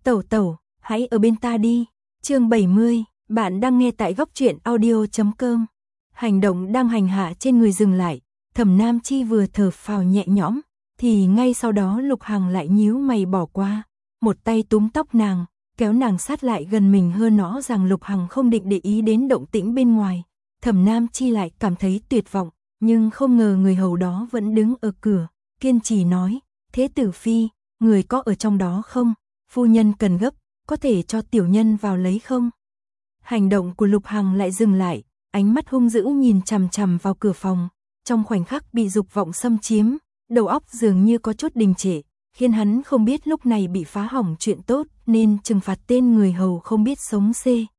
Tẩu tẩu, hãy ở bên ta đi. Chương 70, bạn đang nghe tại góc truyện audio.com. Hành động đang hành hạ trên người dừng lại, Thẩm Nam Chi vừa thở phào nhẹ nhõm, thì ngay sau đó Lục Hằng lại nhíu mày bỏ qua, một tay túm tóc nàng, kéo nàng sát lại gần mình hơn rõ rằng Lục Hằng không định để ý đến động tĩnh bên ngoài. Thẩm Nam Chi lại cảm thấy tuyệt vọng, nhưng không ngờ người hầu đó vẫn đứng ở cửa, kiên trì nói, Thế tử phi, người có ở trong đó không? Phu nhân cần gấp, có thể cho tiểu nhân vào lấy không? Hành động của Lục Hằng lại dừng lại, ánh mắt hung dữ nhìn chằm chằm vào cửa phòng, trong khoảnh khắc bị dục vọng xâm chiếm, đầu óc dường như có chút đình trệ, khiến hắn không biết lúc này bị phá hỏng chuyện tốt nên trừng phạt tên người hầu không biết sống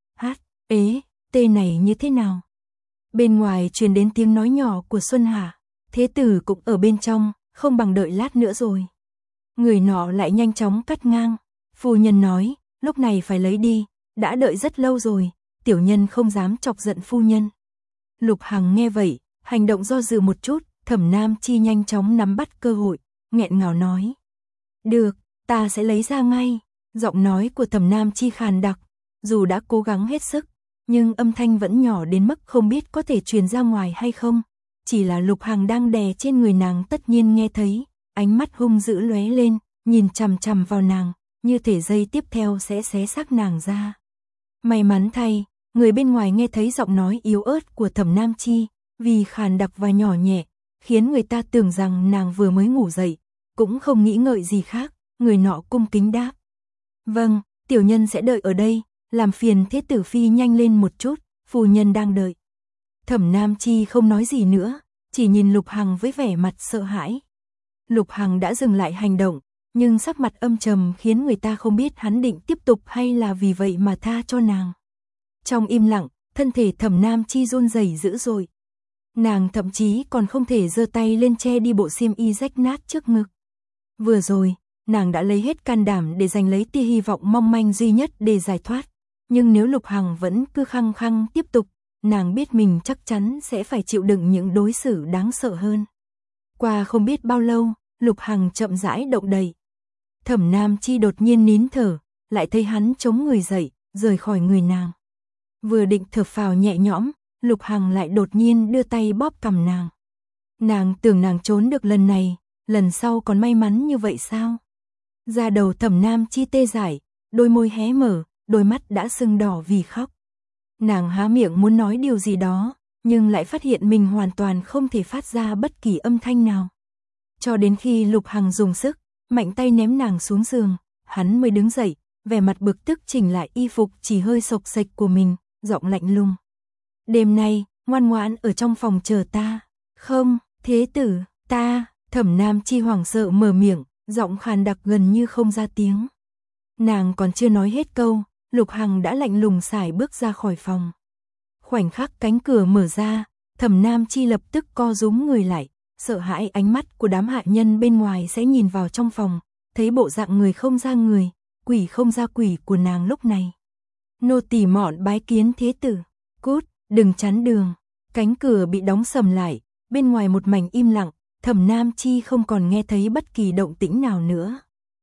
tê này như thế nào. Bên ngoài truyền đến tiếng nói nhỏ của Xuân Hà, thế tử cũng ở bên trong, không bằng đợi lát nữa rồi. Người nọ lại nhanh chóng cắt ngang, phu nhân nói, lúc này phải lấy đi, đã đợi rất lâu rồi, tiểu nhân không dám chọc giận phu nhân. Lục Hằng nghe vậy, hành động do dự một chút, Thẩm Nam Chi nhanh chóng nắm bắt cơ hội, nghẹn ngào nói. Được, ta sẽ lấy ra ngay. Giọng nói của Thẩm Nam Chi khàn đặc, dù đã cố gắng hết sức, nhưng âm thanh vẫn nhỏ đến mức không biết có thể truyền ra ngoài hay không. Chỉ là Lục Hằng đang đè trên người nàng tất nhiên nghe thấy, ánh mắt hung dữ lóe lên, nhìn chằm chằm vào nàng, như thể giây tiếp theo sẽ xé xác nàng ra. May mắn thay, người bên ngoài nghe thấy giọng nói yếu ớt của Thẩm Nam Chi, vì khàn đặc và nhỏ nhẹ, khiến người ta tưởng rằng nàng vừa mới ngủ dậy, cũng không nghĩ ngợi gì khác, người nọ cung kính đáp. Vâng, tiểu nhân sẽ đợi ở đây, làm phiền thế tử phi nhanh lên một chút, phu nhân đang đợi. Thẩm Nam Chi không nói gì nữa, chỉ nhìn Lục Hằng với vẻ mặt sợ hãi. Lục Hằng đã dừng lại hành động, nhưng sắc mặt âm trầm khiến người ta không biết hắn định tiếp tục hay là vì vậy mà tha cho nàng. Trong im lặng, thân thể Thẩm Nam Chi run rẩy dữ dội. Nàng thậm chí còn không thể giơ tay lên che đi bộ xiêm y rách nát trước ngực. Vừa rồi, nàng đã lấy hết can đảm để giành lấy tia hy vọng mong manh duy nhất để giải thoát. Nhưng nếu Lục Hằng vẫn cứ khăng khăng tiếp tục, nàng biết mình chắc chắn sẽ phải chịu đựng những đối xử đáng sợ hơn. Qua không biết bao lâu, Lục Hằng chậm rãi động đậy. Thẩm Nam Chi đột nhiên nín thở, lại thấy hắn chống người dậy, rời khỏi người nàng. Vừa định thở phào nhẹ nhõm, Lục Hằng lại đột nhiên đưa tay bóp cằm nàng. Nàng tưởng nàng trốn được lần này, lần sau còn may mắn như vậy sao? Da đầu Thẩm Nam Chi tê dại, đôi môi hé mở, đôi mắt đã sưng đỏ vì khóc. Nàng há miệng muốn nói điều gì đó, nhưng lại phát hiện mình hoàn toàn không thể phát ra bất kỳ âm thanh nào. Cho đến khi Lục Hằng dùng sức, mạnh tay ném nàng xuống giường, hắn mới đứng dậy, vẻ mặt bực tức chỉnh lại y phục chỉ hơi xộc xệch của mình, giọng lạnh lùng. Đêm nay, ngoan ngoãn ở trong phòng chờ ta. Không, thế tử, ta. Thẩm Nam Chi hoảng sợ mở miệng, giọng khàn đặc gần như không ra tiếng. Nàng còn chưa nói hết câu, Lục Hằng đã lạnh lùng sải bước ra khỏi phòng. Khoảnh khắc cánh cửa mở ra, Thẩm Nam Chi lập tức co rúm người lại, sợ hãi ánh mắt của đám hạ nhân bên ngoài sẽ nhìn vào trong phòng, thấy bộ dạng người không ra người, quỷ không ra quỷ của nàng lúc này. Nô tỳ mọn bái kiến thế tử. Cút, đừng chắn đường. Cánh cửa bị đóng sầm lại, bên ngoài một mảnh im lặng, Thẩm Nam Chi không còn nghe thấy bất kỳ động tĩnh nào nữa.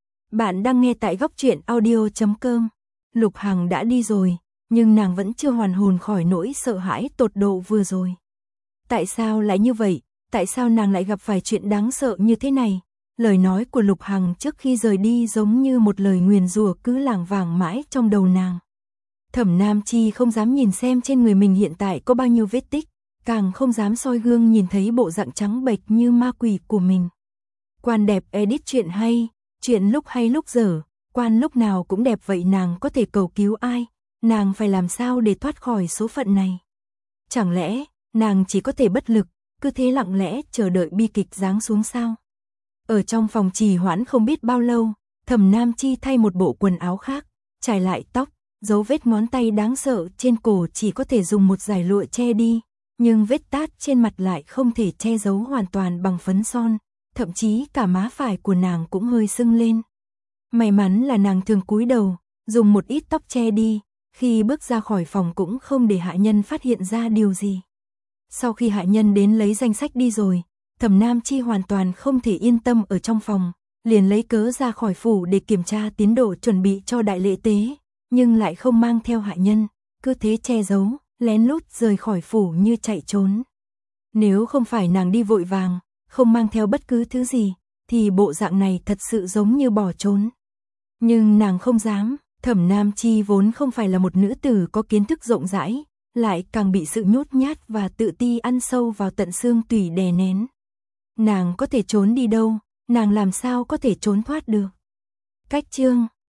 Bạn đang nghe tại góc truyện audio.com. Lục Hằng đã đi rồi, nhưng nàng vẫn chưa hoàn hồn khỏi nỗi sợ hãi tột độ vừa rồi. Tại sao lại như vậy? Tại sao nàng lại gặp phải chuyện đáng sợ như thế này? Lời nói của Lục Hằng trước khi rời đi giống như một lời nguyền rủa cứ lảng vảng mãi trong đầu nàng. Thẩm Nam Chi không dám nhìn xem trên người mình hiện tại có bao nhiêu vết tích, càng không dám soi gương nhìn thấy bộ dạng trắng bệch như ma quỷ của mình. Quan đẹp edit chuyện hay, chuyện lúc hay lúc dở, quan lúc nào cũng đẹp vậy nàng có thể cầu cứu ai, nàng phải làm sao để thoát khỏi số phận này? Chẳng lẽ, nàng chỉ có thể bất lực, cứ thế lặng lẽ chờ đợi bi kịch giáng xuống sao? Ở trong phòng trì hoãn không biết bao lâu, Thẩm Nam Chi thay một bộ quần áo khác, trải lại tóc, dấu vết ngón tay đáng sợ trên cổ chỉ có thể dùng một dải lụa che đi, nhưng vết tát trên mặt lại không thể che giấu hoàn toàn bằng phấn son, thậm chí cả má phải của nàng cũng hơi sưng lên. May mắn là nàng thường cúi đầu, dùng một ít tóc che đi, khi bước ra khỏi phòng cũng không để hạ nhân phát hiện ra điều gì. Sau khi hạ nhân đến lấy danh sách đi rồi, Thẩm Nam Chi hoàn toàn không thể yên tâm ở trong phòng, liền lấy cớ ra khỏi phủ để kiểm tra tiến độ chuẩn bị cho đại lễ tế, nhưng lại không mang theo hạ nhân, cứ thế che giấu, lén lút rời khỏi phủ như chạy trốn. Nếu không phải nàng đi vội vàng, không mang theo bất cứ thứ gì, thì bộ dạng này thật sự giống như bỏ trốn. Nhưng nàng không dám, Thẩm Nam Chi vốn không phải là một nữ tử có kiến thức rộng rãi, lại càng bị sự nhút nhát và tự ti ăn sâu vào tận xương tủy đè nén. Nàng có thể trốn đi đâu, nàng làm sao có thể trốn thoát được. Cách chương